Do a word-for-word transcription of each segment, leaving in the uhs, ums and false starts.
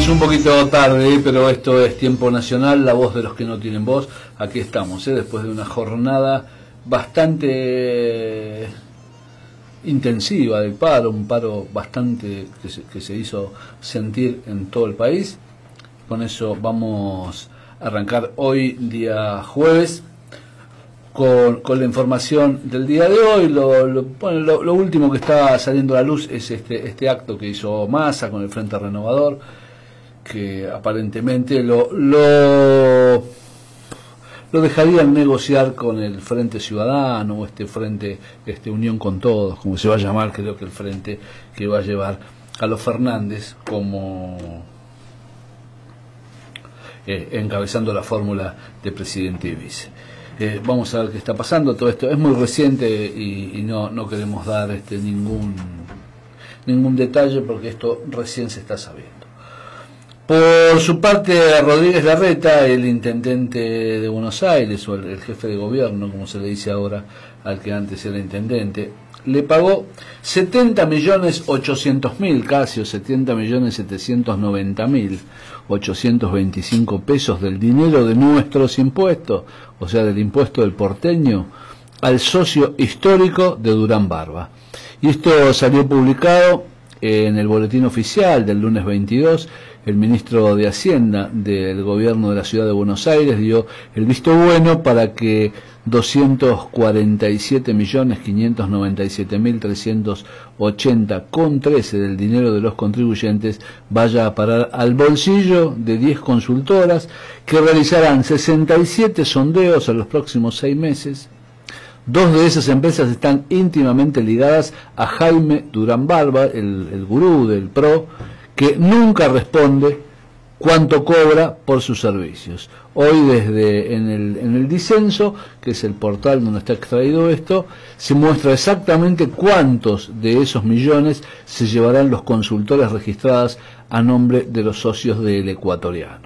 un poquito tarde, pero esto es Tiempo Nacional, la voz de los que no tienen voz. Aquí estamos, ¿eh? Después de una jornada bastante intensiva del paro, un paro bastante que se, que se hizo sentir en todo el país. Con eso vamos a arrancar hoy, día jueves, con, con la información del día de hoy. Lo, lo, bueno, lo, lo último que está saliendo a la luz es este, este acto que hizo Massa con el Frente Renovador, que aparentemente lo, lo, lo dejarían negociar con el Frente Ciudadano, o este Frente, este Unión con Todos, como se va a llamar, creo que el frente que va a llevar a los Fernández como eh, encabezando la fórmula de presidente y vice. Eh, vamos a ver qué está pasando. Todo esto es muy reciente y, y no, no queremos dar este, ningún, ningún detalle porque esto recién se está sabiendo. Por su parte, Rodríguez Larreta, el intendente de Buenos Aires, o el, el jefe de gobierno, como se le dice ahora al que antes era intendente, le pagó setenta millones ochocientos mil, casi, o setenta millones setecientos noventa mil ochocientos veinticinco pesos del dinero de nuestros impuestos, o sea, del impuesto del porteño, al socio histórico de Durán Barba. Y esto salió publicado en el boletín oficial del lunes veintidós. El ministro de Hacienda del gobierno de la ciudad de Buenos Aires dio el visto bueno para que doscientos cuarenta y siete millones quinientos noventa y siete mil trescientos ochenta con trece del dinero de los contribuyentes vaya a parar al bolsillo de diez consultoras que realizarán sesenta y siete sondeos en los próximos seis meses. Dos de esas empresas están íntimamente ligadas a Jaime Durán Barba, el, el gurú del P R O, que nunca responde cuánto cobra por sus servicios. Hoy desde en el, en el Disenso, que es el portal donde está extraído esto, se muestra exactamente cuántos de esos millones se llevarán los consultores registradas a nombre de los socios del Ecuatoriano.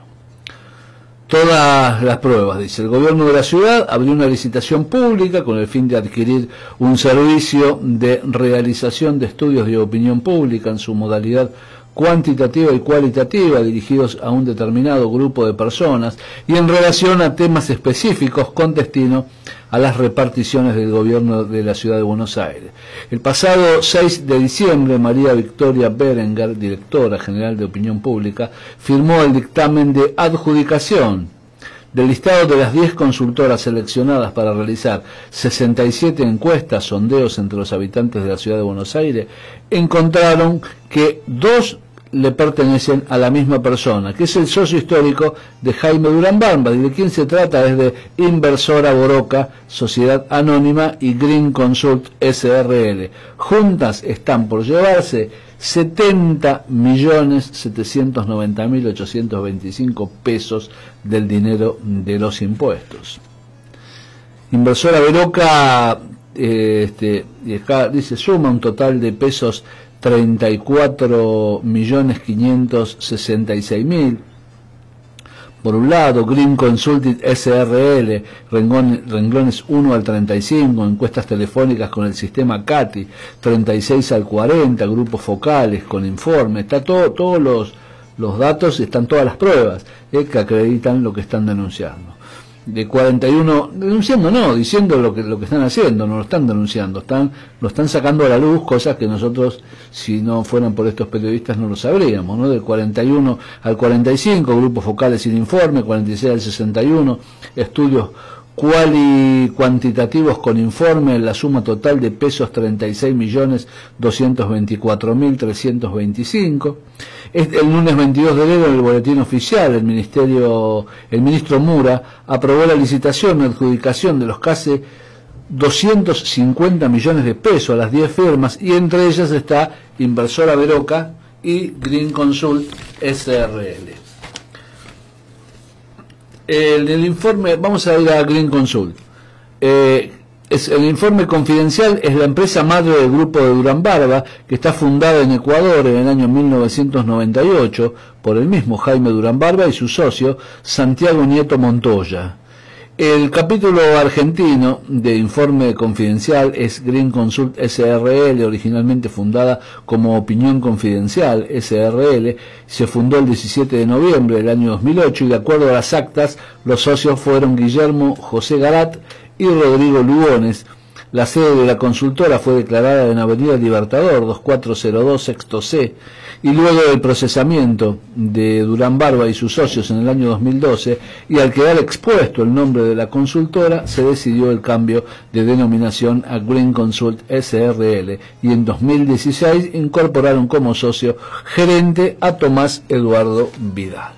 Todas las pruebas, dice. El gobierno de la ciudad abrió una licitación pública con el fin de adquirir un servicio de realización de estudios de opinión pública en su modalidad cuantitativa y cualitativa dirigidos a un determinado grupo de personas y en relación a temas específicos con destino a las reparticiones del gobierno de la ciudad de Buenos Aires. El pasado seis de diciembre, María Victoria Berenguer, directora general de Opinión Pública, firmó el dictamen de adjudicación del listado de las diez consultoras seleccionadas para realizar sesenta y siete encuestas, sondeos entre los habitantes de la ciudad de Buenos Aires. Encontraron que dos le pertenecen a la misma persona, que es el socio histórico de Jaime Durán Barba. ¿Y de quién se trata? Es de Inversora Boroca, Sociedad Anónima, y Green Consult S R L. Juntas están por llevarse setenta millones setecientos noventa mil ochocientos veinticinco pesos del dinero de los impuestos. Inversora Boroca eh, este, y acá dice suma un total de pesos treinta y cuatro millones quinientos sesenta y seis mil. Por un lado, Green Consulting S R L, renglones, renglones uno al treinta y cinco, encuestas telefónicas con el sistema C A T I, treinta y seis al cuarenta, grupos focales con informes, está todo, todos los, los datos, están todas las pruebas eh, que acreditan lo que están denunciando. De cuarenta y uno, denunciando no, diciendo lo que lo que están haciendo, no lo están denunciando, están lo están sacando a la luz, cosas que nosotros, si no fueran por estos periodistas, no lo sabríamos, ¿no? Del cuarenta y uno al cuarenta y cinco, grupos focales sin informe, cuarenta y seis al sesenta y uno, estudios cuali cuantitativos con informe, la suma total de pesos treinta y seis millones doscientos veinticuatro mil trescientos veinticinco. El lunes veintidós de enero en el boletín oficial, el ministerio, el ministro Mura aprobó la licitación y adjudicación de los casi doscientos cincuenta millones de pesos a las diez firmas, y entre ellas está Inversora Boroca y Green Consult S R L. El, el informe, vamos a ir a Green Consult. Eh, es, el informe confidencial es la empresa madre del grupo de Durán Barba, que está fundada en Ecuador en el año mil novecientos noventa y ocho por el mismo Jaime Durán Barba y su socio Santiago Nieto Montoya. El capítulo argentino de Informe Confidencial es Green Consult S R L, originalmente fundada como Opinión Confidencial S R L, se fundó el diecisiete de noviembre del año dos mil ocho y de acuerdo a las actas, los socios fueron Guillermo José Garat y Rodrigo Lugones. La sede de la consultora fue declarada en Avenida Libertador dos cuatro cero dos sexto C y luego del procesamiento de Durán Barba y sus socios en el año dos mil doce y al quedar expuesto el nombre de la consultora se decidió el cambio de denominación a Green Consult S R L y en dos mil dieciséis incorporaron como socio gerente a Tomás Eduardo Vidal.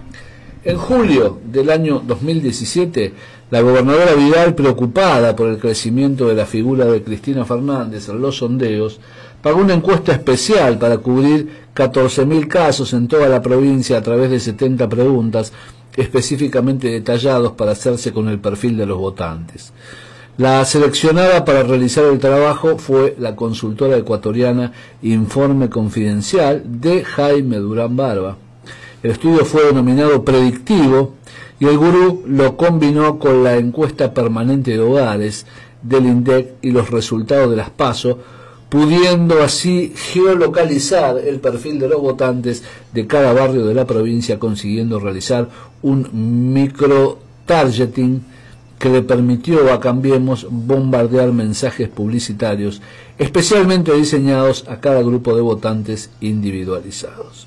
En julio del año dos mil diecisiete, la gobernadora Vidal, preocupada por el crecimiento de la figura de Cristina Fernández en los sondeos, pagó una encuesta especial para cubrir catorce mil casos en toda la provincia a través de setenta preguntas específicamente detallados para hacerse con el perfil de los votantes. La seleccionada para realizar el trabajo fue la consultora ecuatoriana Informe Confidencial de Jaime Durán Barba. El estudio fue denominado predictivo y el gurú lo combinó con la encuesta permanente de hogares del INDEC y los resultados de las PASO, pudiendo así geolocalizar el perfil de los votantes de cada barrio de la provincia, consiguiendo realizar un micro-targeting que le permitió a Cambiemos bombardear mensajes publicitarios especialmente diseñados a cada grupo de votantes individualizados.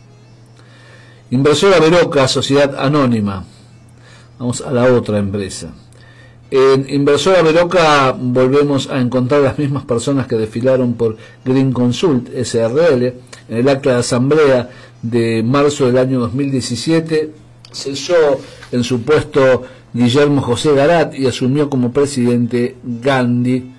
Inversora Veroca, Sociedad Anónima. Vamos a la otra empresa. En Inversora Veroca volvemos a encontrar las mismas personas que desfilaron por Green Consult S R L. En el acta de asamblea de marzo del año dos mil diecisiete cesó en su puesto Guillermo José Garat y asumió como presidente Gandhi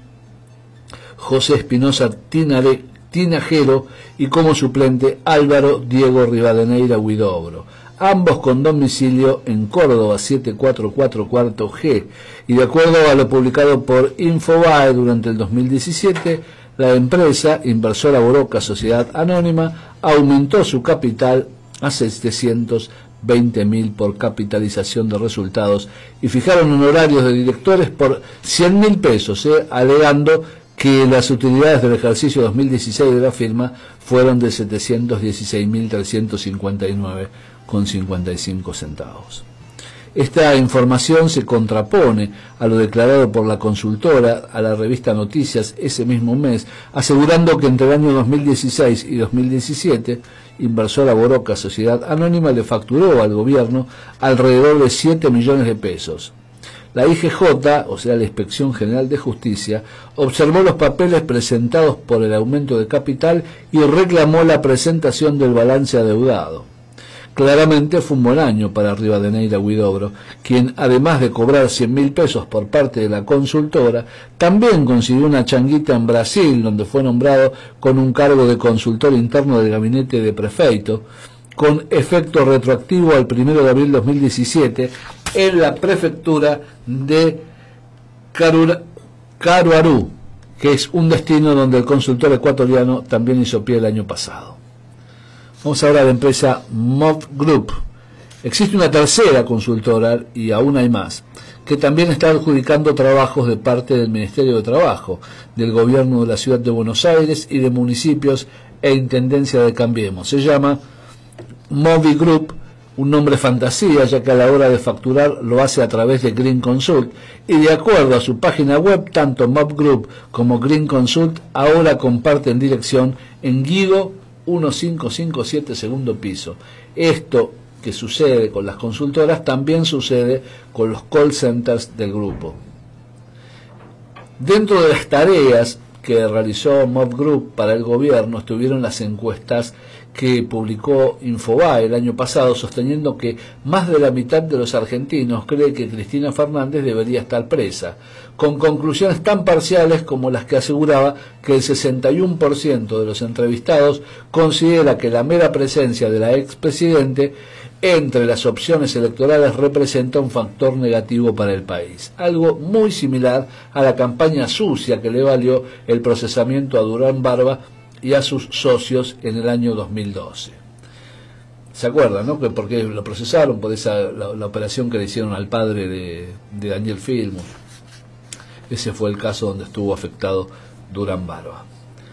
José Espinosa Tinare, Tinajero y como suplente Álvaro Diego Rivadeneira Huidobro, ambos con domicilio en Córdoba siete cuatro cuatro cuarto G, y de acuerdo a lo publicado por Infobae durante el dos mil diecisiete, la empresa Inversora Veroca Sociedad Anónima aumentó su capital a setecientos veinte mil por capitalización de resultados y fijaron honorarios de directores por cien mil pesos, eh, alegando que las utilidades del ejercicio dos mil dieciséis de la firma fueron de setecientos dieciséis mil trescientos cincuenta y nueve con cincuenta y cinco centavos. Esta información se contrapone a lo declarado por la consultora a la revista Noticias ese mismo mes, asegurando que entre el año dos mil dieciséis y dos mil diecisiete, Inversora Veroca Sociedad Anónima le facturó al gobierno alrededor de siete millones de pesos. La I G J, o sea la Inspección General de Justicia, observó los papeles presentados por el aumento de capital y reclamó la presentación del balance adeudado. Claramente fue un buen año para Rivadeneira Huidobro, quien además de cobrar cien mil pesos por parte de la consultora, también consiguió una changuita en Brasil, donde fue nombrado con un cargo de consultor interno del gabinete de prefeito, con efecto retroactivo al primero de abril de dos mil diecisiete, en la prefectura de Carura, Caruaru, que es un destino donde el consultor ecuatoriano también hizo pie el año pasado. Vamos ahora a la empresa Mob Group. Existe una tercera consultora, y aún hay más, que también está adjudicando trabajos de parte del Ministerio de Trabajo, del Gobierno de la Ciudad de Buenos Aires y de municipios e Intendencia de Cambiemos. Se llama Mobi Group, un nombre fantasía, ya que a la hora de facturar lo hace a través de Green Consult, y de acuerdo a su página web, tanto Mob Group como Green Consult ahora comparten dirección en Guido quince cincuenta y siete segundo piso. Esto que sucede con las consultoras también sucede con los call centers del grupo. Dentro de las tareas que realizó Mob Group para el gobierno estuvieron las encuestas que publicó Infobae el año pasado, sosteniendo que más de la mitad de los argentinos cree que Cristina Fernández debería estar presa, con conclusiones tan parciales como las que aseguraba que el sesenta y uno por ciento de los entrevistados considera que la mera presencia de la expresidente entre las opciones electorales representa un factor negativo para el país, algo muy similar a la campaña sucia que le valió el procesamiento a Durán Barba y a sus socios en el año dos mil doce. ¿Se acuerdan, no? Porque lo procesaron por esa la, la operación que le hicieron al padre de, de Daniel Filmus. Ese fue el caso donde estuvo afectado Durán Barba.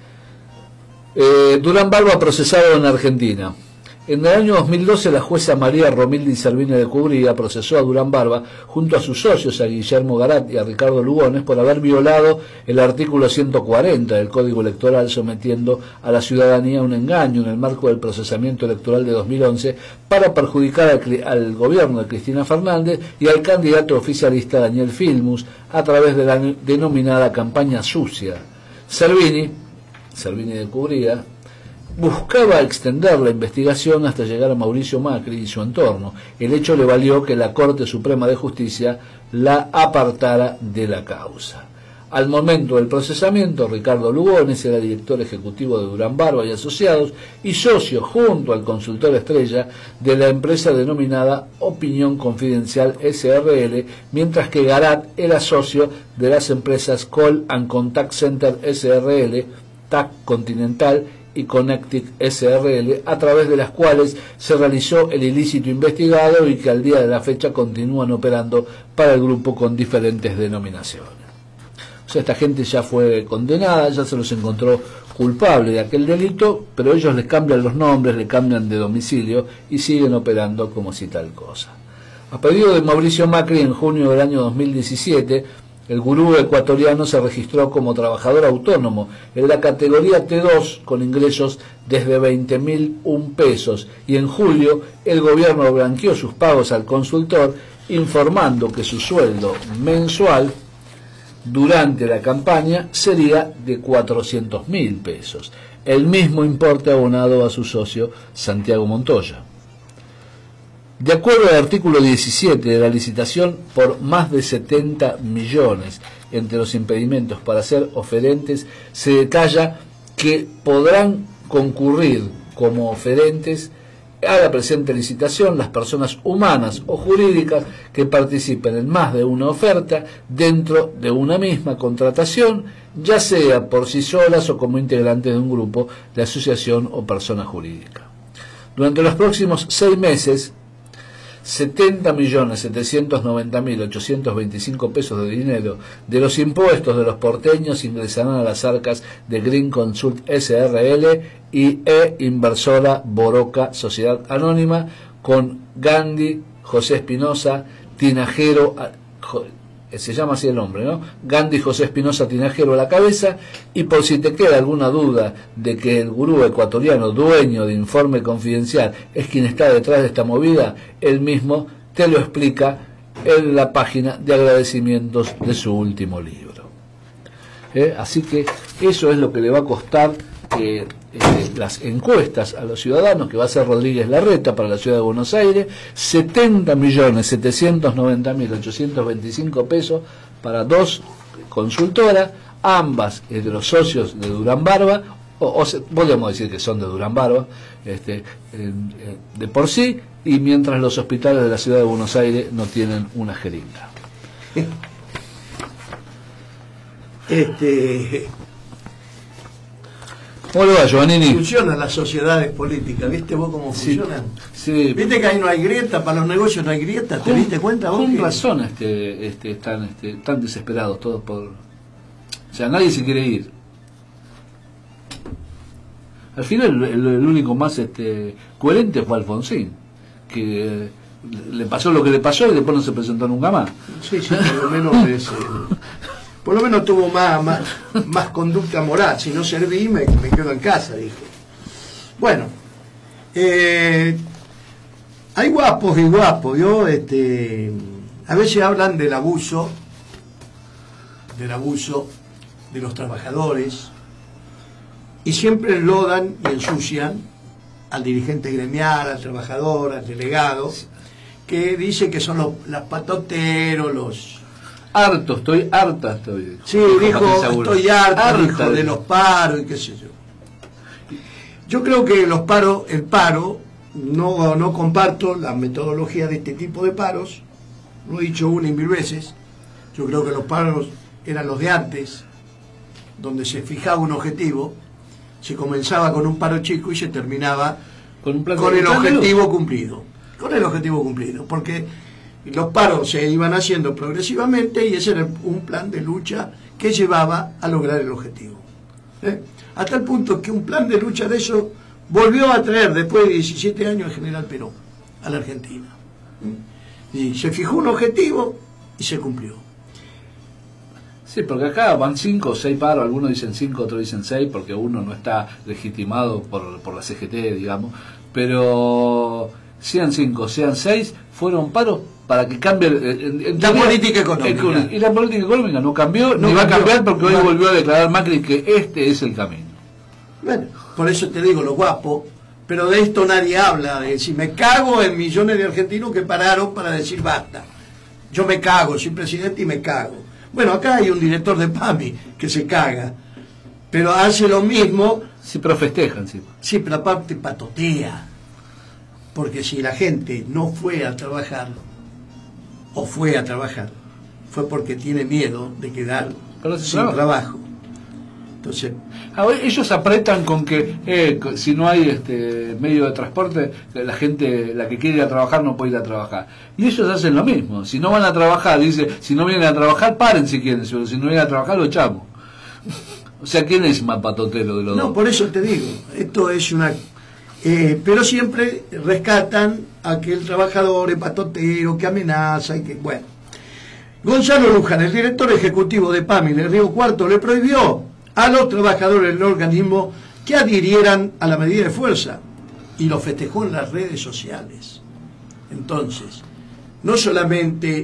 Eh, Durán Barba procesado en Argentina. En el año dos mil doce la jueza María Romildi Servini de Cubría procesó a Durán Barba junto a sus socios, a Guillermo Garat y a Ricardo Lugones, por haber violado el artículo ciento cuarenta del Código Electoral, sometiendo a la ciudadanía a un engaño en el marco del procesamiento electoral de dos mil once para perjudicar al, al gobierno de Cristina Fernández y al candidato oficialista Daniel Filmus a través de la denominada campaña sucia. Servini, Servini de Cubría, buscaba extender la investigación hasta llegar a Mauricio Macri y su entorno. El hecho le valió que la Corte Suprema de Justicia la apartara de la causa. Al momento del procesamiento, Ricardo Lugones era director ejecutivo de Durán Barba y Asociados y socio, junto al consultor estrella, de la empresa denominada Opinión Confidencial S R L, mientras que Garat era socio de las empresas Call and Contact Center S R L, T A C Continental y Connectic S R L, a través de las cuales se realizó el ilícito investigado y que al día de la fecha continúan operando para el grupo con diferentes denominaciones. O sea, esta gente ya fue condenada, ya se los encontró culpable de aquel delito, pero ellos les cambian los nombres, le cambian de domicilio y siguen operando como si tal cosa. A pedido de Mauricio Macri, en junio del año dos mil diecisiete, el gurú ecuatoriano se registró como trabajador autónomo en la categoría T dos con ingresos desde veinte mil un pesos y en julio el gobierno blanqueó sus pagos al consultor informando que su sueldo mensual durante la campaña sería de cuatrocientos mil pesos, el mismo importe abonado a su socio Santiago Montoya. De acuerdo al artículo diecisiete de la licitación, por más de setenta millones, entre los impedimentos para ser oferentes, se detalla que podrán concurrir como oferentes a la presente licitación las personas humanas o jurídicas que participen en más de una oferta dentro de una misma contratación, ya sea por sí solas o como integrantes de un grupo de asociación o persona jurídica. Durante los próximos seis meses, setenta millones setecientos noventa mil ochocientos veinticinco pesos de dinero de los impuestos de los porteños ingresarán a las arcas de Green Consult S R L y E Inversora Boroca Sociedad Anónima, con Gandhi José Espinosa Tinajero, se llama así el nombre, ¿no? Gandhi José Espinosa Tinajero a la cabeza. Y por si te queda alguna duda de que el gurú ecuatoriano, dueño de Informe Confidencial, es quien está detrás de esta movida, él mismo te lo explica en la página de agradecimientos de su último libro. ¿Eh? Así que eso es lo que le va a costar eh, eh, las encuestas a los ciudadanos, que va a ser Rodríguez Larreta para la ciudad de Buenos Aires, setenta millones setecientos noventa mil ochocientos veinticinco pesos para dos consultoras, ambas eh, de los socios de Durán Barba, o, o se, podríamos decir que son de Durán Barba, este, eh, eh, de por sí, y mientras los hospitales de la ciudad de Buenos Aires no tienen una jeringa. Este... ¿Cómo le va, Giovannini? Funcionan las sociedades políticas, ¿viste vos cómo funcionan? Sí, sí. ¿Viste que ahí no hay grieta? Para los negocios no hay grieta, ¿te con, diste cuenta vos? Con que... razón este, este, están, este, están desesperados todos por... O sea, nadie se quiere ir. Al final el, el único más este, coherente fue Alfonsín, que eh, le pasó lo que le pasó y después no se presentó nunca más. Sí, sí, por lo menos es, eh, por lo menos tuvo más, más, más conducta moral. Si no serví, me, me quedo en casa, dijo. Bueno, eh, hay guapos y guapos, ¿yo? Este, a veces hablan del abuso, del abuso de los trabajadores, y siempre enlodan y ensucian al dirigente gremial, al trabajador, al delegado, que dicen que son los, los patoteros, los... Harto, estoy harta, estoy. Sí, dijo, estoy harta, harta dijo, de los paros y qué sé yo. Yo creo que los paros, el paro, no, no comparto la metodología de este tipo de paros, lo he dicho una y mil veces. Yo creo que los paros eran los de antes, donde se fijaba un objetivo, se comenzaba con un paro chico y se terminaba con, un plan con de, el plan objetivo cumplido. Con el objetivo cumplido. Porque los paros se iban haciendo progresivamente y ese era un plan de lucha que llevaba a lograr el objetivo. ¿Eh? Hasta el punto que un plan de lucha de eso volvió a traer después de diecisiete años el general Perón a la Argentina. ¿Eh? Y se fijó un objetivo y se cumplió. Sí, porque acá van cinco o seis paros, algunos dicen cinco, otros dicen seis, porque uno no está legitimado por, por la C G T, digamos, pero sean cinco, sean seis, fueron paros para que cambie en, en la teoría, política económica. Y la política económica no cambió, no ni va a cambiar porque hoy volvió a declarar Macri que este es el camino. Bueno, por eso te digo lo guapo, pero de esto nadie habla, de si me cago en millones de argentinos que pararon para decir basta. Yo me cago, soy presidente y me cago. Bueno, acá hay un director de PAMI que se caga, pero hace lo mismo. Sí, pero festejan, sí. Sí, pero aparte patotea. Porque si la gente no fue a trabajar, o fue a trabajar, fue porque tiene miedo de quedar sin trabajo. trabajo. Entonces, ahora, ellos apretan con que eh, si no hay este medio de transporte, la gente, la que quiere ir a trabajar no puede ir a trabajar. Y ellos hacen lo mismo. Si no van a trabajar, dice, si no vienen a trabajar, paren si quieren, pero si no vienen a trabajar, lo echamos. O sea, ¿quién es más patotero de los no, dos? No, por eso te digo, esto es una... Eh, pero siempre rescatan a aquel trabajador patotero que amenaza y que, bueno. Gonzalo Luján, el director ejecutivo de PAMI de Río Cuarto, le prohibió a los trabajadores del organismo que adhirieran a la medida de fuerza y lo festejó en las redes sociales. Entonces, no solamente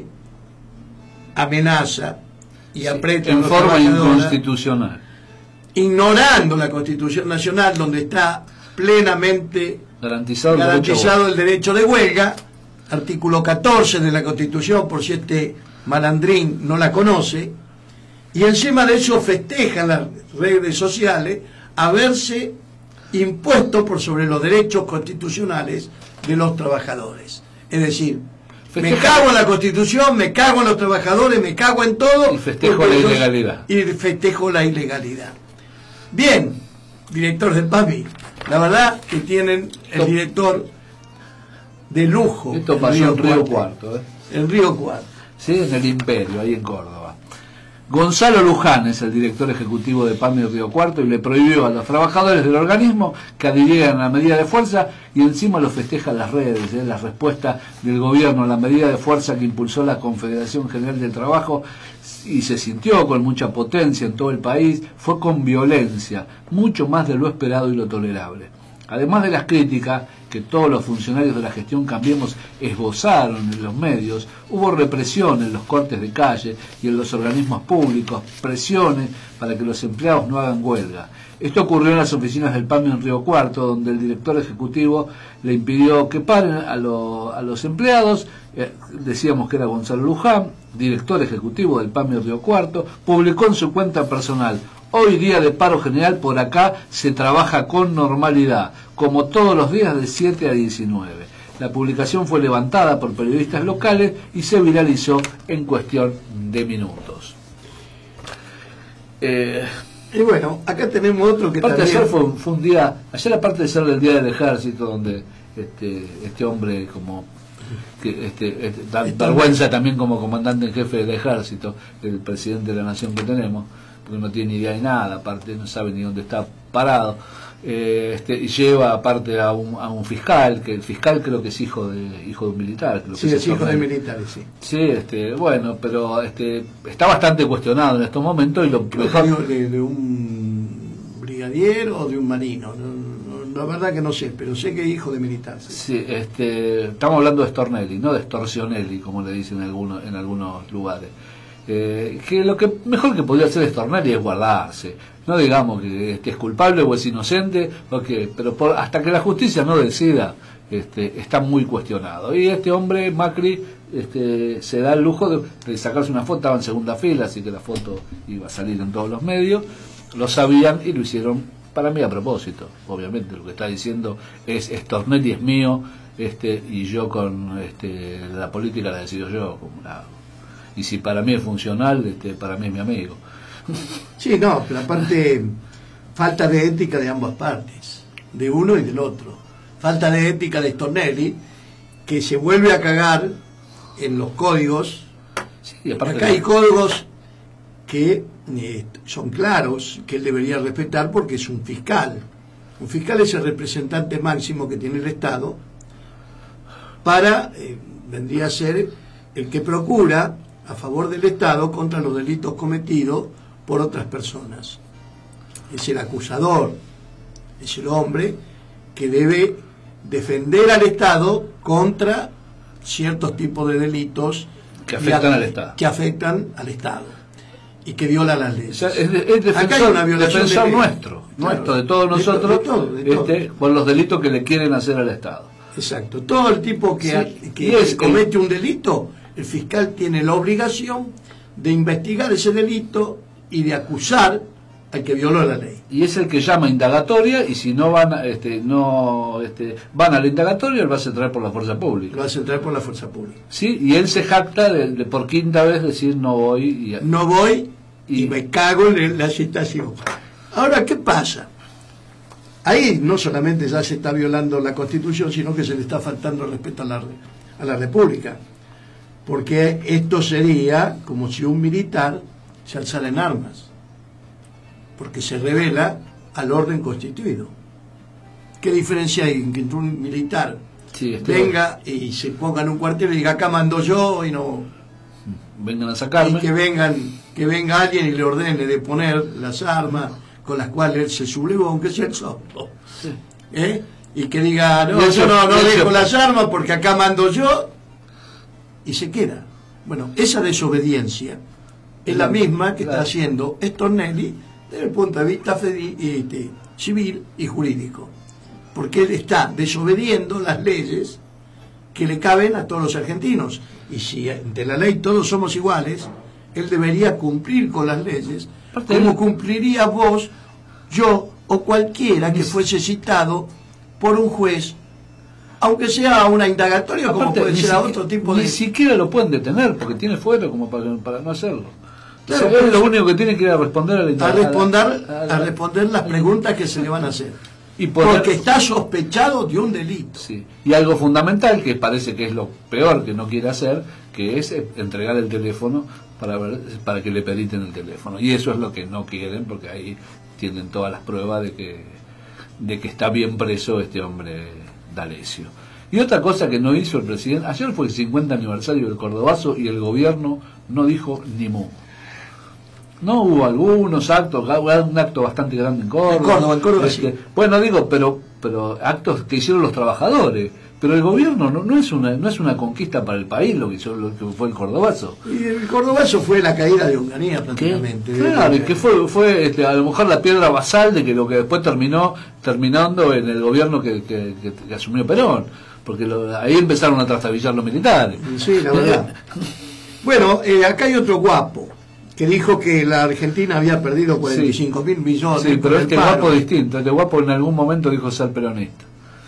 amenaza y sí, aprieta en forma inconstitucional, ignorando la Constitución Nacional, donde está plenamente garantizado, garantizado el derecho de huelga, artículo catorce de la Constitución, por si este malandrín no la conoce, y encima de eso festejan las redes sociales haberse impuesto por sobre los derechos constitucionales de los trabajadores. Es decir, Festeja. me cago en la Constitución, me cago en los trabajadores, me cago en todo. Y festejo la ilegalidad. Y festejo la ilegalidad. Bien, director del PAMI, la verdad que tienen el director de lujo. Esto pasó en Río Cuarto. ¿eh? En Río Cuarto. Sí, en el Imperio, ahí en Córdoba. Gonzalo Luján es el director ejecutivo de PAMI de Río Cuarto y le prohibió a los trabajadores del organismo que adhirieran a la medida de fuerza y encima lo festeja en las redes. ¿eh? La respuesta del gobierno a la medida de fuerza que impulsó la Confederación General del Trabajo y se sintió con mucha potencia en todo el país fue con violencia, mucho más de lo esperado y lo tolerable. Además de las críticas que todos los funcionarios de la gestión Cambiemos esbozaron en los medios, hubo represión en los cortes de calle y en los organismos públicos, presiones para que los empleados no hagan huelga. Esto ocurrió en las oficinas del PAMI en Río Cuarto, donde el director ejecutivo le impidió que paren a, lo, a los empleados. Eh, decíamos que era Gonzalo Luján, director ejecutivo del PAMI Río Cuarto, publicó en su cuenta personal: hoy día de paro general, por acá se trabaja con normalidad, como todos los días de siete a diecinueve. La publicación fue levantada por periodistas locales y se viralizó en cuestión de minutos. Eh, y bueno, acá tenemos otro que aparte también... ayer fue, fue un día, ayer aparte de ser el día del ejército, donde este, este hombre como... que este, este, da vergüenza también como comandante en jefe del ejército, el presidente de la nación que tenemos, porque no tiene ni idea de nada, aparte no sabe ni dónde está parado, eh, este, y lleva aparte a un, a un fiscal, que el fiscal creo que es hijo de hijo de un militar, creo sí, que es hijo de militares, sí. Sí, este, bueno, pero este, está bastante cuestionado en estos momentos y lo mejor... de, de un brigadier o de un marino, no, no, la verdad que no sé, pero sé que es hijo de militar. Sí, sí este, estamos hablando de Stornelli, no de Storcionelli, como le dicen en algunos, en algunos lugares. Eh, que lo que mejor que podría hacer Stornelli es guardarse, no digamos que este es culpable o es inocente, porque, pero por, hasta que la justicia no decida, este, está muy cuestionado. Y este hombre, Macri, este, se da el lujo de, de sacarse una foto, estaba en segunda fila, así que la foto iba a salir en todos los medios, lo sabían y lo hicieron para mí a propósito. Obviamente lo que está diciendo es: Stornelli es mío, este, y yo con este, la política la decido yo, como la, y si para mí es funcional, este, para mí es mi amigo. Sí, no, pero aparte falta de ética de ambas partes, de uno y del otro. falta de ética de Stornelli, que se vuelve a cagar en los códigos. Sí, aparte acá hay códigos que eh, son claros, que él debería respetar porque es un fiscal. Un fiscal es el representante máximo que tiene el Estado para, eh, vendría a ser el que procura a favor del Estado contra los delitos cometidos por otras personas. Es el acusador, es el hombre que debe defender al Estado contra ciertos tipos de delitos que afectan a, al Estado. Que afectan al Estado y que violan las leyes. O sea, es, es defensor, acá hay una violación defensor de nuestro, claro, nuestro, de todos nosotros, de todo, de todo, de este, por los delitos que le quieren hacer al Estado. Exacto. Todo el tipo que, Sí, que es comete el, un delito, el fiscal tiene la obligación de investigar ese delito y de acusar al que violó la ley. Y es el que llama indagatoria, y si no van este, no este, van a la indagatoria, él va a centrar por la fuerza pública. Lo va a centrar por la fuerza pública. Sí, y él se jacta de, de por quinta vez decir no voy. Y, no voy y, y me cago en la citación. Ahora, ¿qué pasa? Ahí no solamente ya se está violando la Constitución, sino que se le está faltando el respeto a la, a la República. Porque esto sería como si un militar se alzara en armas. Porque se revela al orden constituido. ¿Qué diferencia hay en que un militar sí, este venga y se ponga en un cuartel y diga acá mando yo y no... vengan a sacarme? Y que, vengan, que venga alguien y le ordene de poner las armas con las cuales él se sublevó, aunque sea el solo. Sí. ¿Eh? Y que diga, no, eso, yo no, no eso, dejo las armas porque acá mando yo, y se queda. Bueno, esa desobediencia es la misma que claro. está haciendo Stornelli desde el punto de vista fedi- este, civil y jurídico, porque él está desobediendo las leyes que le caben a todos los argentinos, y si de la ley todos somos iguales, él debería cumplir con las leyes como cumpliría vos, yo o cualquiera que fuese citado por un juez, aunque sea a una indagatoria, como Aparte, puede ser a si, otro tipo de... Ni siquiera lo pueden detener, porque tiene fuero como para, para no hacerlo. Claro, o sea, él pues, lo único que tiene que ir a responder a la a responder, a la- a la- a responder las preguntas que se le van a hacer. y poder- Porque está sospechado de un delito. Sí. Y algo fundamental, que parece que es lo peor que no quiere hacer, que es eh, entregar el teléfono para ver, para que le periten el teléfono. Y eso es lo que no quieren, porque ahí tienen todas las pruebas de que de que está bien preso este hombre D'Alessio. Y otra cosa que no hizo el presidente, ayer fue el cincuenta aniversario del Cordobazo y el gobierno no dijo ni mu. No hubo algunos actos, un acto bastante grande en Córdoba. En Córdoba, en Córdoba, este, sí. Bueno, digo, pero pero actos que hicieron los trabajadores. Pero el gobierno no, no es una no es una conquista para el país lo que hizo lo que fue el Cordobazo. Y el Cordobazo fue la caída de Onganía prácticamente. ¿Qué? Claro, y que fue fue este, a lo mejor la piedra basal de que lo que después terminó terminando en el gobierno que, que, que, que asumió Perón, porque lo, ahí empezaron a trastabillar los militares. Sí, la verdad. Bueno, eh, acá hay otro guapo que dijo que la Argentina había perdido cuarenta y cinco mil millones. Sí, pero con este el paro. guapo es distinto. Este guapo en algún momento dijo ser peronista.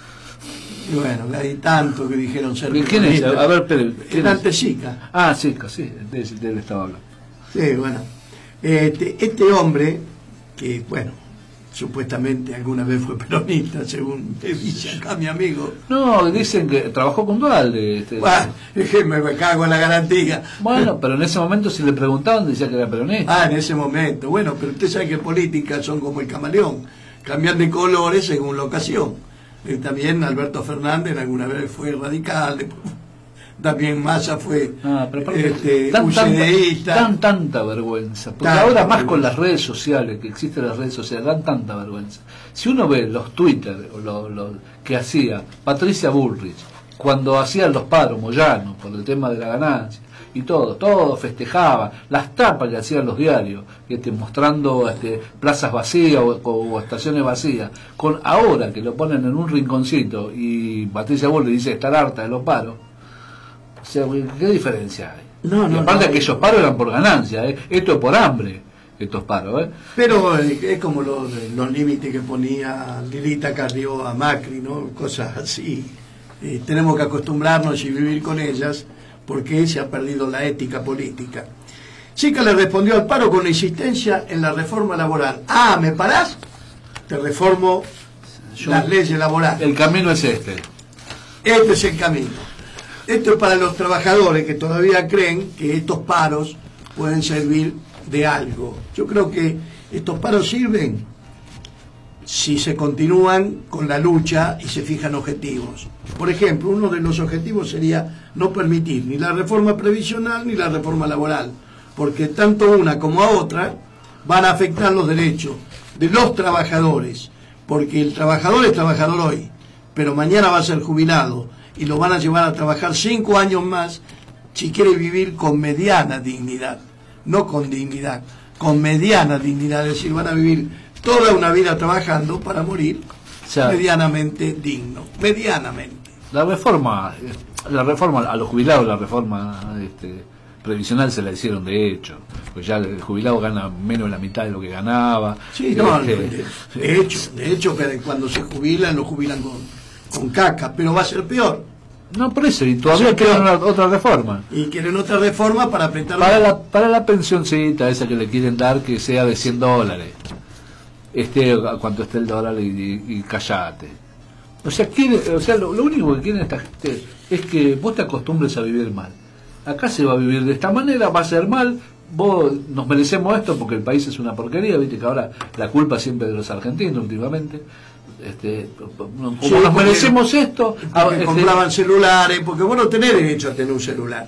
Y bueno, hay tanto que dijeron ser ¿Quién es? peronistas. A ver, espere, ¿quién Era es? Antesica. Ah, sí, sí, de, de él estaba hablando. Sí, bueno. Este, este hombre, que bueno, supuestamente alguna vez fue peronista, según me dice acá mi amigo. No, dicen que trabajó con Dualde. Este, Bueno, es que me cago en la garantía. Bueno, pero en ese momento si le preguntaban decía que era peronista. Ah, en ese momento. Bueno, pero usted sabe que políticas son como el camaleón, cambian de colores según la ocasión. Eh, también Alberto Fernández alguna vez fue radical, después, también Massa fue Ah, pero aparte, este, dan, tanta, UCDista. dan tanta vergüenza. Porque Tanta ahora más vergüenza. con las redes sociales, que existen las redes sociales, dan tanta vergüenza. Si uno ve los Twitter o lo, lo que hacía Patricia Bullrich, cuando hacían los paros Moyano, por el tema de la ganancia, y todo, todo festejaba, las tapas que hacían los diarios, este, mostrando este, plazas vacías o, o estaciones vacías, con ahora que lo ponen en un rinconcito y Patricia Bullrich dice estar harta de los paros, o sea, ¿qué diferencia hay? No, no, y aparte no. aquellos paros eran por ganancia, ¿eh? Esto es por hambre, estos paros, ¿eh? Pero eh, es como los, los límites que ponía Lilita Carrió a Macri, ¿no? Cosas así. Eh, tenemos que acostumbrarnos y vivir con ellas porque se ha perdido la ética política. Sica le respondió al paro con la insistencia en la reforma laboral. Ah, ¿me parás? Te reformo Yo, las leyes laborales. El camino es este. Este es el camino. Esto es para los trabajadores que todavía creen que estos paros pueden servir de algo. Yo creo que estos paros sirven si se continúan con la lucha y se fijan objetivos. Por ejemplo, uno de los objetivos sería no permitir ni la reforma previsional ni la reforma laboral, porque tanto una como a otra van a afectar los derechos de los trabajadores, porque el trabajador es trabajador hoy, pero mañana va a ser jubilado y lo van a llevar a trabajar cinco años más si quiere vivir con mediana dignidad, no con dignidad, con mediana dignidad, es decir, van a vivir toda una vida trabajando para morir o sea, medianamente digno, medianamente. La reforma, la reforma a los jubilados, la reforma este, previsional se la hicieron de hecho, pues ya el jubilado gana menos de la mitad de lo que ganaba. Sí, no, este, de, de hecho, de hecho que cuando se jubilan, lo jubilan con, con caca, pero va a ser peor. No, por eso, y todavía quieren una, otra reforma. Y quieren otra reforma para apretar... Para la, para la pensioncita esa que le quieren dar, que sea de cien dólares. Este, a cuanto esté el dólar y, y, y callate. O sea, quiere, o sea lo, lo único que quieren esta gente es que vos te acostumbres a vivir mal. Acá se va a vivir de esta manera, va a ser mal, vos nos merecemos esto porque el país es una porquería, viste que ahora la culpa siempre de los argentinos últimamente. Este, como sí, nos merecemos esto, porque este, compraban celulares, porque vos no tenés derecho a tener un celular,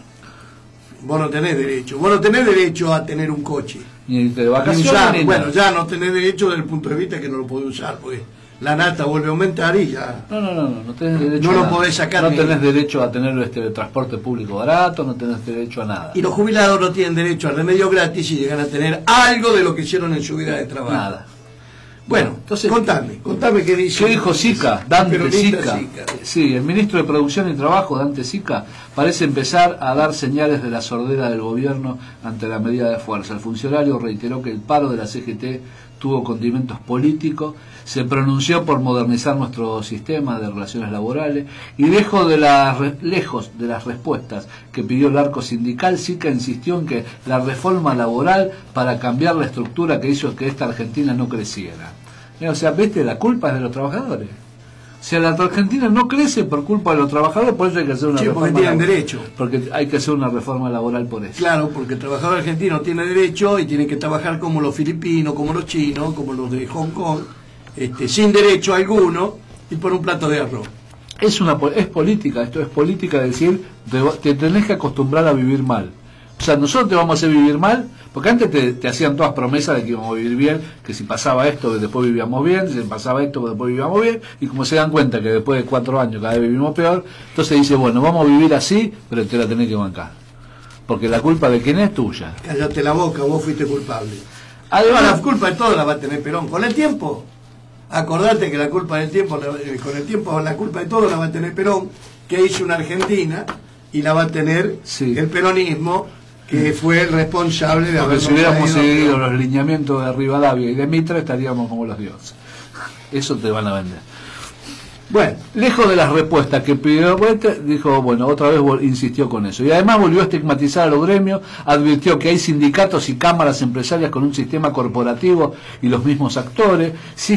vos no tenés derecho, vos no tenés derecho a tener un coche, ni de vacaciones, usar, ni bueno, nada. Ya no tenés derecho desde el punto de vista que no lo podés usar, porque la nata vuelve a aumentar y ya no, no, no, no, no tenés derecho no a lo podés sacar, no ni... tenés derecho a tener este transporte público barato, no tenés derecho a nada. Y los jubilados no tienen derecho a remedio gratis y llegan a tener algo de lo que hicieron en su vida de trabajo. Nada. Bueno, entonces, contame, contame qué dice. ¿Qué dijo Sica? Dante Sica. Sica. Sí, el ministro de Producción y Trabajo, Dante Sica, parece empezar a dar señales de la sordera del gobierno ante la medida de fuerza. El funcionario reiteró que el paro de la C G T tuvo condimentos políticos, se pronunció por modernizar nuestro sistema de relaciones laborales y lejos de, la, lejos de las respuestas que pidió el arco sindical, Sica insistió en que la reforma laboral para cambiar la estructura que hizo que esta Argentina no creciera. O sea, viste, la culpa es de los trabajadores. O sea, la Argentina no crece por culpa de los trabajadores, por eso hay que hacer una sí, reforma porque tienen laboral. derecho. Porque hay que hacer una reforma laboral por eso. Claro, porque el trabajador argentino tiene derecho y tiene que trabajar como los filipinos, como los chinos, como los de Hong Kong, este, sin derecho alguno y por un plato de arroz. Es una es política, esto es política de decir, te, te tenés que acostumbrar a vivir mal. O sea, nosotros te vamos a hacer vivir mal, porque antes te, te hacían todas promesas de que íbamos a vivir bien, que si pasaba esto, después vivíamos bien, si pasaba esto, después vivíamos bien, y como se dan cuenta que después de cuatro años cada vez vivimos peor, entonces dice, bueno, vamos a vivir así, pero te la tenés que bancar. Porque la culpa de quién es tuya. Cállate la boca, vos fuiste culpable. Además, no, la culpa de todo la va a tener Perón. Con el tiempo, acordate que la culpa del tiempo, con el tiempo la culpa de todo la va a tener Perón, que hizo una Argentina, y la va a tener sí. el peronismo, que fue el responsable de haber... Porque si hubiéramos seguido los lineamientos de Rivadavia y de Mitra, estaríamos como los dioses. Eso te van a vender. Bueno, lejos de las respuestas que pidió, dijo, bueno, otra vez insistió con eso. Y además volvió a estigmatizar a los gremios, advirtió que hay sindicatos y cámaras empresarias con un sistema corporativo y los mismos actores.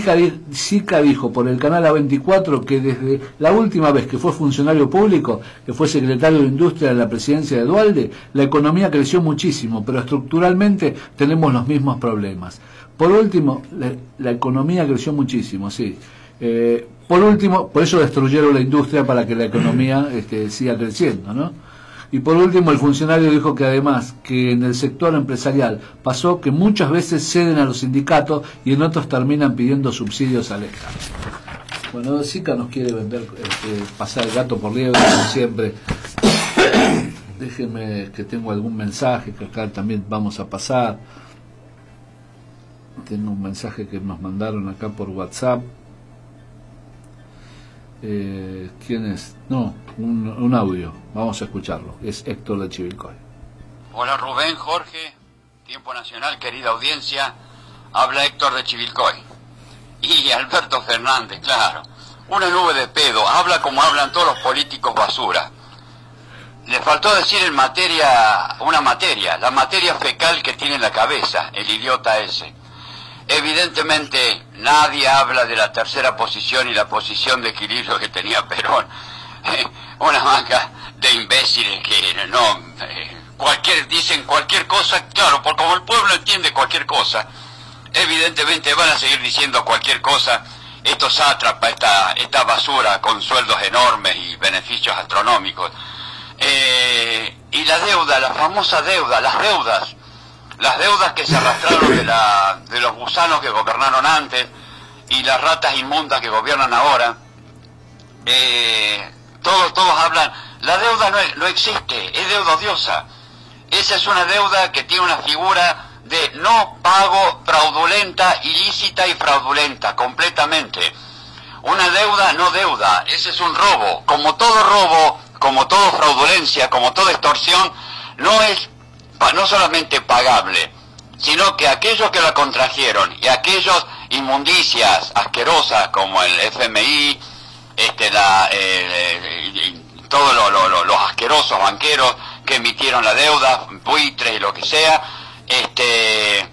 Sica dijo por el canal A veinticuatro que desde la última vez que fue funcionario público, que fue secretario de Industria de la presidencia de Duhalde, la economía creció muchísimo, pero estructuralmente tenemos los mismos problemas. Por último, la, la economía creció muchísimo, sí. Eh, por último, por eso destruyeron la industria para que la economía este, siga creciendo, ¿no? Y por último, el funcionario dijo que además que en el sector empresarial pasó que muchas veces ceden a los sindicatos y en otros terminan pidiendo subsidios al Estado. Bueno, Sica nos quiere vender, este, pasar el gato por liebre, como siempre. Déjenme que tengo algún mensaje que acá también vamos a pasar. Tengo un mensaje que nos mandaron acá por WhatsApp. Eh, ¿Quién es? No, un, un audio. Vamos a escucharlo. Es Héctor de Chivilcoy. Hola Rubén, Jorge, Tiempo Nacional, querida audiencia. Habla Héctor de Chivilcoy. Y Alberto Fernández, claro. Una nube de pedo. Habla como hablan todos los políticos basura. Le faltó decir en materia, una materia, la materia fecal que tiene en la cabeza, el idiota ese. Evidentemente nadie habla de la tercera posición y la posición de equilibrio que tenía Perón. Eh, una manga de imbéciles que no eh, cualquier dicen cualquier cosa, claro, porque como el pueblo entiende cualquier cosa, evidentemente van a seguir diciendo cualquier cosa estos sátrapas, esta, esta basura con sueldos enormes y beneficios astronómicos. Eh, y la deuda, la famosa deuda, las deudas, las deudas que se arrastraron de, la, de los gusanos que gobernaron antes y las ratas inmundas que gobiernan ahora, eh, todos, todos hablan, la deuda no, no existe, es deuda odiosa. Esa es una deuda que tiene una figura de no pago fraudulenta, ilícita y fraudulenta, completamente. Una deuda no deuda, ese es un robo. Como todo robo, como toda fraudulencia, como toda extorsión, no es no solamente pagable, sino que aquellos que la contrajeron y aquellos inmundicias asquerosas como el F M I, este, la, eh, todos lo, lo, lo, los asquerosos banqueros que emitieron la deuda, buitres y lo que sea, este,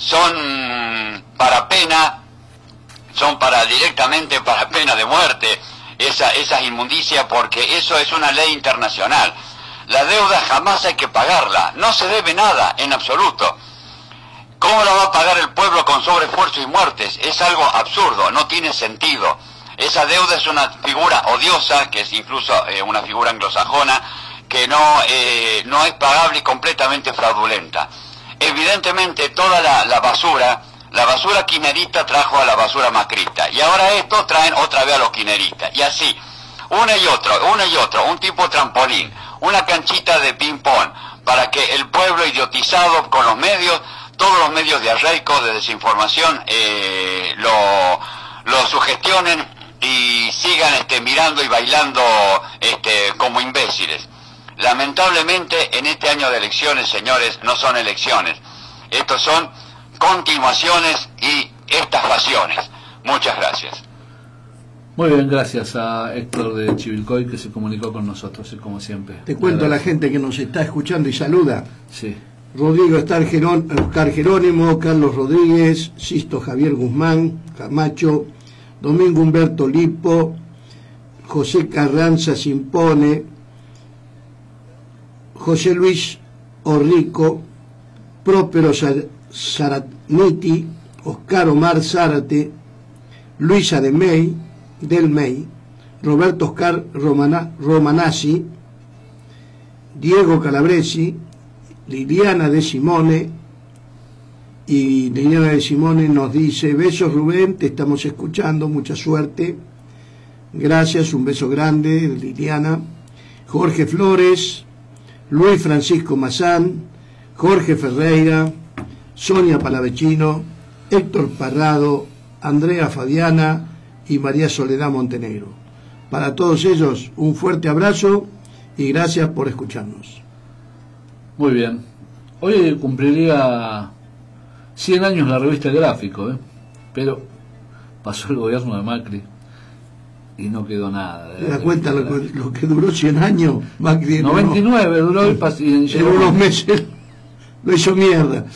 son para pena, son para directamente para pena de muerte, esa, esas inmundicias, porque eso es una ley internacional. La deuda jamás hay que pagarla, no se debe nada en absoluto. ¿Cómo la va a pagar el pueblo con sobreesfuerzo y muertes? Es algo absurdo, no tiene sentido. Esa deuda es una figura odiosa, que es incluso eh, una figura anglosajona, que no, eh, no es pagable y completamente fraudulenta. Evidentemente toda la, la basura, la basura quinerista trajo a la basura macrista, y ahora estos traen otra vez a los quineristas, y así, una y otro, una y otro, un tipo trampolín, una canchita de ping-pong, para que el pueblo idiotizado con los medios, todos los medios de arraico, de desinformación, eh, lo, lo sugestionen y sigan este, mirando y bailando este, como imbéciles. Lamentablemente en este año de elecciones, señores, no son elecciones, estos son continuaciones y estafaciones. Muchas gracias. Muy bien, gracias a Héctor de Chivilcoy, que se comunicó con nosotros, y como siempre. Te cuento a la gente que nos está escuchando y saluda. Sí. Rodrigo Oscar Jerónimo, Carlos Rodríguez, Sisto Javier Guzmán, Camacho, Domingo Humberto Lipo, José Carranza Simpone, José Luis Orrico, Próspero Zaratniti, Oscar Omar Zárate, Luisa de May, del May, Roberto Oscar Romana, Romanazzi, Diego Calabresi, Liliana de Simone, y Liliana de Simone nos dice: besos Rubén, te estamos escuchando, mucha suerte, gracias, un beso grande Liliana. Jorge Flores, Luis Francisco Mazán, Jorge Ferreira, Sonia Palavecino, Héctor Parrado, Andrea Fabiana y María Soledad Montenegro. Para todos ellos, un fuerte abrazo y gracias por escucharnos. Muy bien. Hoy cumpliría cien años la revista El Gráfico, ¿eh? Pero pasó el gobierno de Macri y no quedó nada. ¿Te das cuenta lo, lo que duró cien años? Macri noventa y nueve no, duró y, pas y en unos meses lo hizo mierda.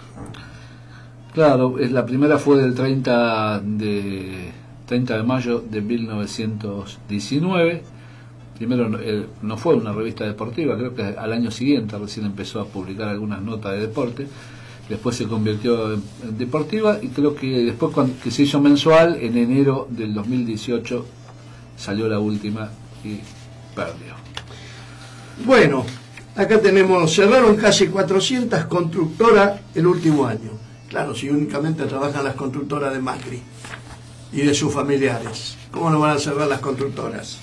Claro, la primera fue del treinta de mayo de mil novecientos diecinueve. Primero eh, no fue una revista deportiva, creo que al año siguiente recién empezó a publicar algunas notas de deporte. Después se convirtió en, en deportiva, y creo que después, cuando que se hizo mensual, en enero del dos mil dieciocho salió la última y perdió. Bueno, acá tenemos, cerraron casi cuatrocientas constructoras el último año. Claro, si únicamente trabajan las constructoras de Macri y de sus familiares, ¿cómo no van a cerrar las constructoras?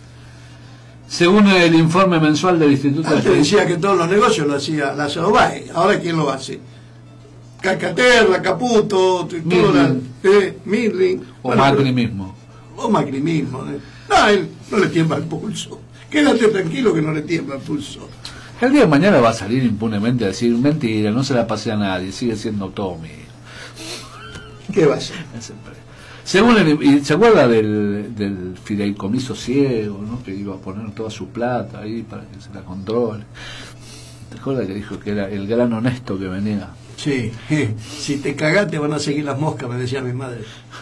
Según el informe mensual del Instituto Antes de... decía que todos los negocios lo hacía la Sobae, ahora ¿quién lo hace? Cacaterra, Caputo, Mirling, eh, Mirling o bueno, Macri pero, mismo. O Macri mismo. ¿eh? No, a él no le tiembla el pulso. Quédate tranquilo que no le tiembla el pulso. El día de mañana va a salir impunemente a decir: mentira, no se la pasé a nadie, sigue siendo todo mío. ¿Qué va a ser? Según el, y se acuerda del, del fideicomiso ciego, ¿no? Que iba a poner toda su plata ahí para que se la controle. ¿Te acuerdas que dijo que era el gran honesto que venía? Sí, si te cagás te van a seguir las moscas, me decía mi madre.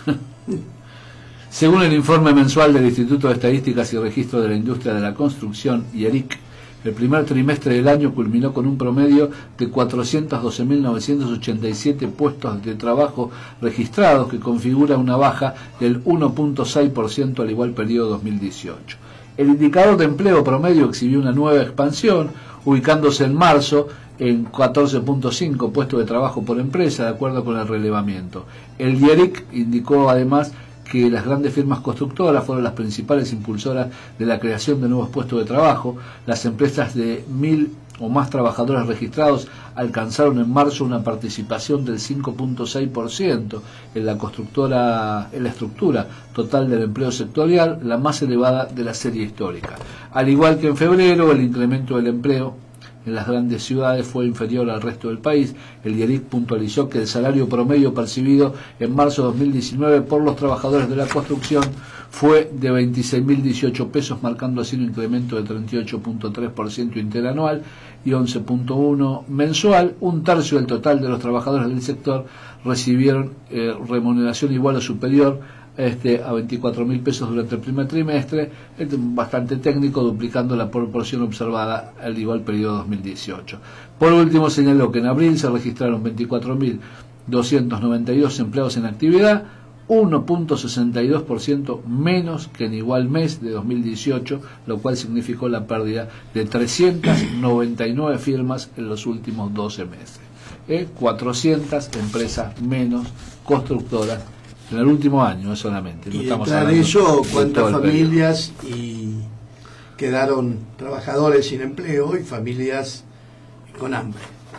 Según el informe mensual del Instituto de Estadísticas y Registro de la Industria de la Construcción, I E R I C, el primer trimestre del año culminó con un promedio de cuatrocientos doce mil novecientos ochenta y siete puestos de trabajo registrados, que configura una baja del uno punto seis por ciento al igual periodo dos mil dieciocho. El indicador de empleo promedio exhibió una nueva expansión, ubicándose en marzo en catorce punto cinco puestos de trabajo por empresa, de acuerdo con el relevamiento. El I E R I C indicó además que las grandes firmas constructoras fueron las principales impulsoras de la creación de nuevos puestos de trabajo. Las empresas de mil o más trabajadores registrados alcanzaron en marzo una participación del cinco punto seis por ciento en la constructora, en la estructura total del empleo sectorial, la más elevada de la serie histórica. Al igual que en febrero, el incremento del empleo en las grandes ciudades fue inferior al resto del país. El I E R I C puntualizó que el salario promedio percibido en marzo de dos mil diecinueve por los trabajadores de la construcción fue de veintiséis mil dieciocho pesos, marcando así un incremento de treinta y ocho punto tres por ciento interanual y once punto uno por ciento mensual. Un tercio del total de los trabajadores del sector recibieron eh, remuneración igual o superior Este, a veinticuatro mil pesos durante el primer trimestre, este, bastante técnico, duplicando la proporción observada al igual periodo dos mil dieciocho. Por último, señaló que en abril se registraron veinticuatro mil doscientos noventa y dos empleados en actividad, uno punto sesenta y dos por ciento menos que en igual mes de dos mil dieciocho, lo cual significó la pérdida de trescientas noventa y nueve firmas en los últimos doce meses. Eh, cuatrocientas empresas menos constructoras en el último año solamente. No y estamos detrás de eso, cuántas familias y quedaron trabajadores sin empleo y familias con hambre.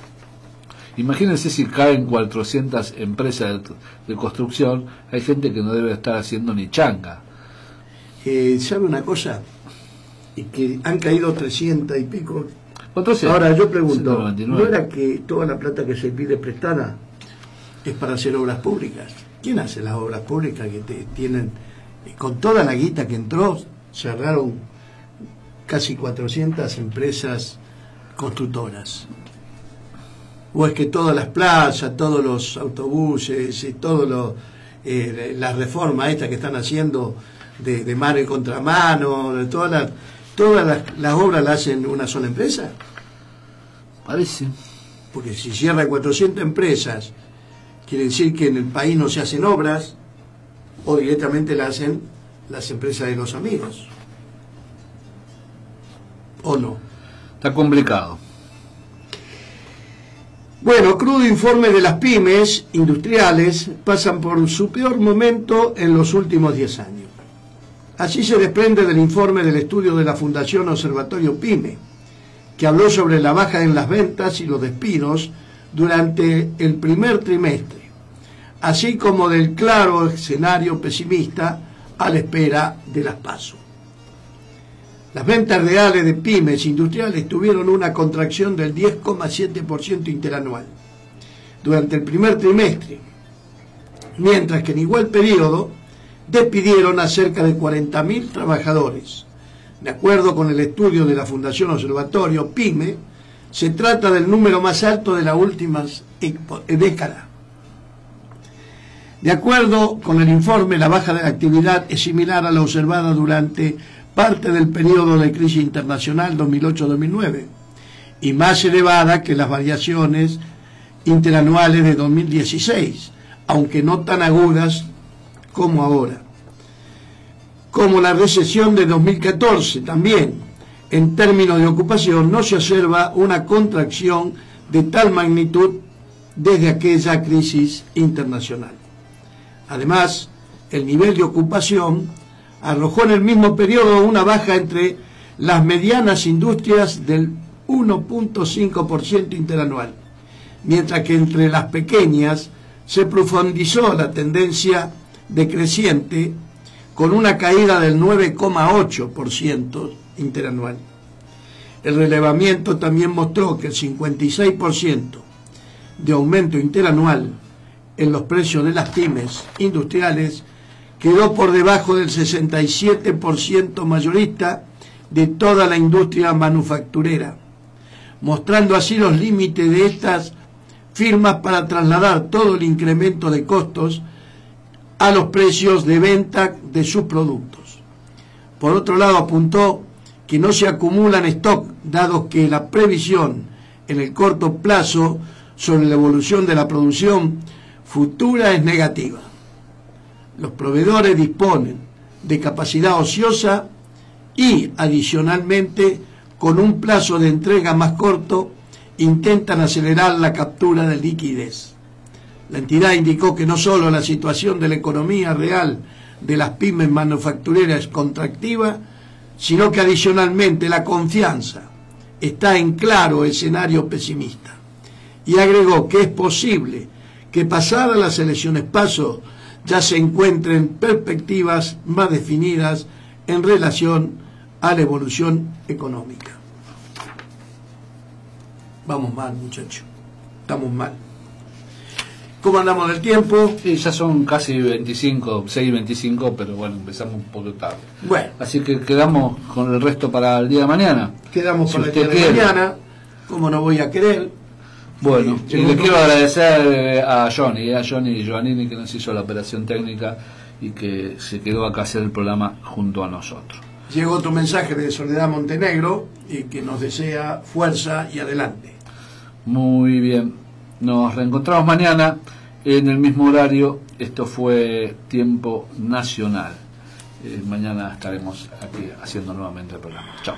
Imagínense si caen cuatrocientas empresas de, de construcción, hay gente que no debe estar haciendo ni changa. Eh, ¿Sabe una cosa? Y que han caído trescientas y pico. Entonces, ahora yo pregunto, ciento noventa y nueve. ¿no era que toda la plata que se pide prestada es para hacer obras públicas? ¿Quién hace las obras públicas que te tienen, con toda la guita que entró, cerraron casi cuatrocientas empresas constructoras? ¿O es que todas las plazas, todos los autobuses y todas eh, las reformas estas que están haciendo de, de mano y contramano, de todas las, todas las, las obras las hacen una sola empresa? Parece. Porque si cierran cuatrocientas empresas, quiere decir que en el país no se hacen obras, o directamente las hacen las empresas de los amigos. ¿O no? Está complicado. Bueno, crudo informe de las pymes industriales pasan por su peor momento en los últimos diez años. Así se desprende del informe del estudio de la Fundación Observatorio PYME, que habló sobre la baja en las ventas y los despidos durante el primer trimestre, así como del claro escenario pesimista a la espera de las PASO. Las ventas reales de pymes industriales tuvieron una contracción del diez coma siete por ciento interanual durante el primer trimestre, mientras que en igual periodo despidieron a cerca de cuarenta mil trabajadores. De acuerdo con el estudio de la Fundación Observatorio PYME, se trata del número más alto de las últimas décadas. De acuerdo con el informe, la baja de la actividad es similar a la observada durante parte del periodo de crisis internacional dos mil ocho a dos mil nueve y más elevada que las variaciones interanuales de dos mil dieciséis, aunque no tan agudas como ahora. Como la recesión de dos mil catorce también, en términos de ocupación, no se observa una contracción de tal magnitud desde aquella crisis internacional. Además, el nivel de ocupación arrojó en el mismo periodo una baja entre las medianas industrias del uno punto cinco por ciento interanual, mientras que entre las pequeñas se profundizó la tendencia decreciente con una caída del nueve coma ocho por ciento interanual. El relevamiento también mostró que el cincuenta y seis por ciento de aumento interanual en los precios de las pymes industriales quedó por debajo del sesenta y siete por ciento mayorista de toda la industria manufacturera, mostrando así los límites de estas firmas para trasladar todo el incremento de costos a los precios de venta de sus productos. Por otro lado, apuntó que no se acumulan stock, dado que la previsión en el corto plazo sobre la evolución de la producción futura es negativa. Los proveedores disponen de capacidad ociosa y, adicionalmente, con un plazo de entrega más corto, intentan acelerar la captura de liquidez. La entidad indicó que no solo la situación de la economía real de las pymes manufactureras es contractiva, sino que adicionalmente la confianza está en claro escenario pesimista. Y agregó que es posible que pasadas las elecciones PASO ya se encuentren perspectivas más definidas en relación a la evolución económica. Vamos mal, muchachos. Estamos mal. ¿Cómo andamos del tiempo? Sí, ya son casi veinticinco, seis y veinticinco, pero bueno, empezamos un poco tarde. Bueno. Así que quedamos con el resto para el día de mañana. Quedamos si para el usted día de quiere. mañana. ¿Cómo no voy a querer? Bueno, Sí, y le llegó quiero otro- agradecer a Johnny, a Johnny Giovannini, que nos hizo la operación técnica y que se quedó acá a hacer el programa junto a nosotros. Llegó otro mensaje de Soledad Montenegro y que nos desea fuerza y adelante. Muy bien. Nos reencontramos mañana en el mismo horario. Esto fue Tiempo Nacional. Eh, mañana estaremos aquí haciendo nuevamente el programa. Chao.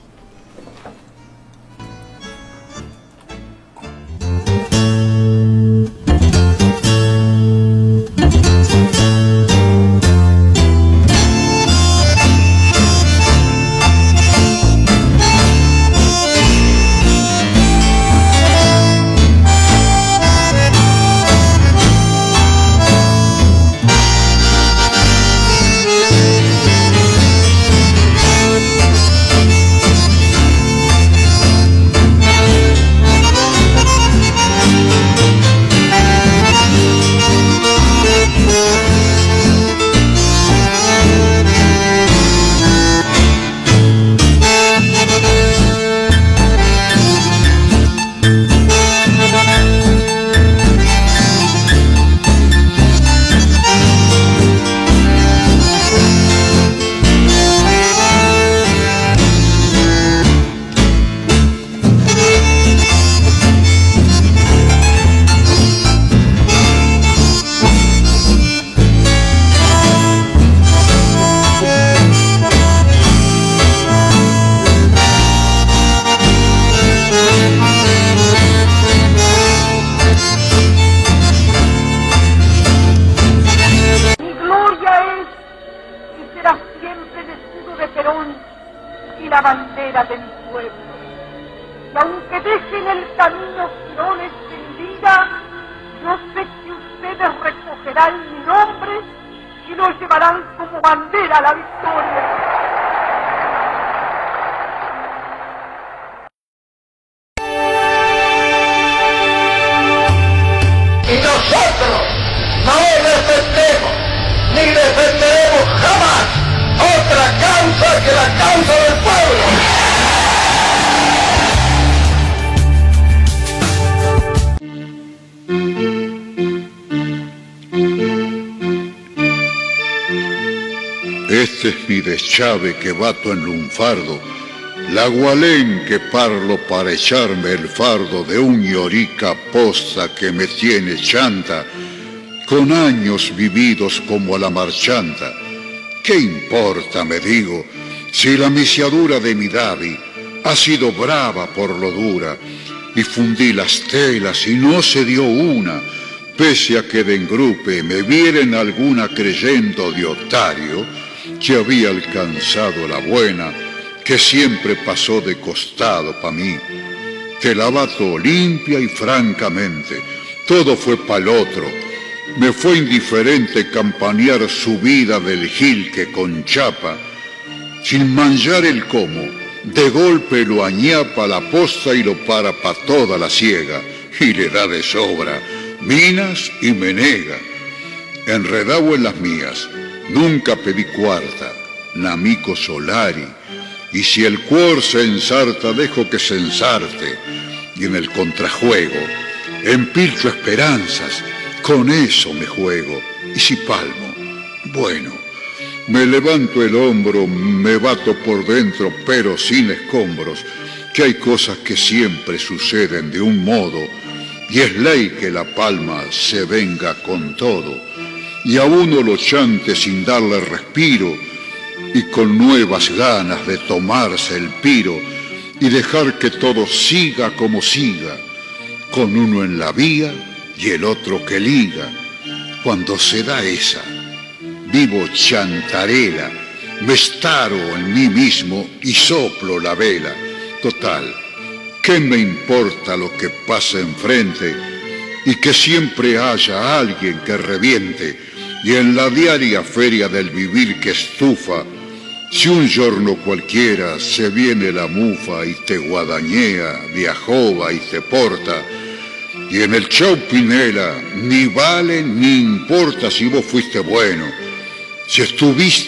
Este es mi deschave que bato en lunfardo, la gualén que parlo para echarme el fardo de un llorica posta que me tiene chanta, con años vividos como la marchanta. ¿Qué importa, me digo, si la misiadura de mi Davi ha sido brava por lo dura, y fundí las telas y no se dio una, pese a que de engrupe me vieren alguna creyendo de otario, que había alcanzado la buena, que siempre pasó de costado pa' mí. Te la bato limpia y francamente, todo fue pa'l otro. Me fue indiferente campanear su vida del gil que con chapa, sin manchar el como, de golpe lo añapa la posta y lo para pa' toda la siega, y le da de sobra, minas y me nega. Enredado en las mías, nunca pedí cuarta, namico solari, y si el cuor se ensarta, dejo que se ensarte, y en el contrajuego, empilcho esperanzas, con eso me juego. Y si palmo, bueno, me levanto el hombro, me bato por dentro, pero sin escombros, que hay cosas que siempre suceden de un modo, y es ley que la palma se venga con todo, y a uno lo chante sin darle respiro, y con nuevas ganas de tomarse el piro, y dejar que todo siga como siga, con uno en la vía y el otro que liga. Cuando se da esa, vivo chantarela, me estaro en mí mismo y soplo la vela. Total, ¿qué me importa lo que pasa enfrente? Y que siempre haya alguien que reviente, y en la diaria feria del vivir que estufa, si un giorno cualquiera se viene la mufa y te guadañea, de ajoba y te porta, y en el chau Pinela ni vale ni importa si vos fuiste bueno, si estuviste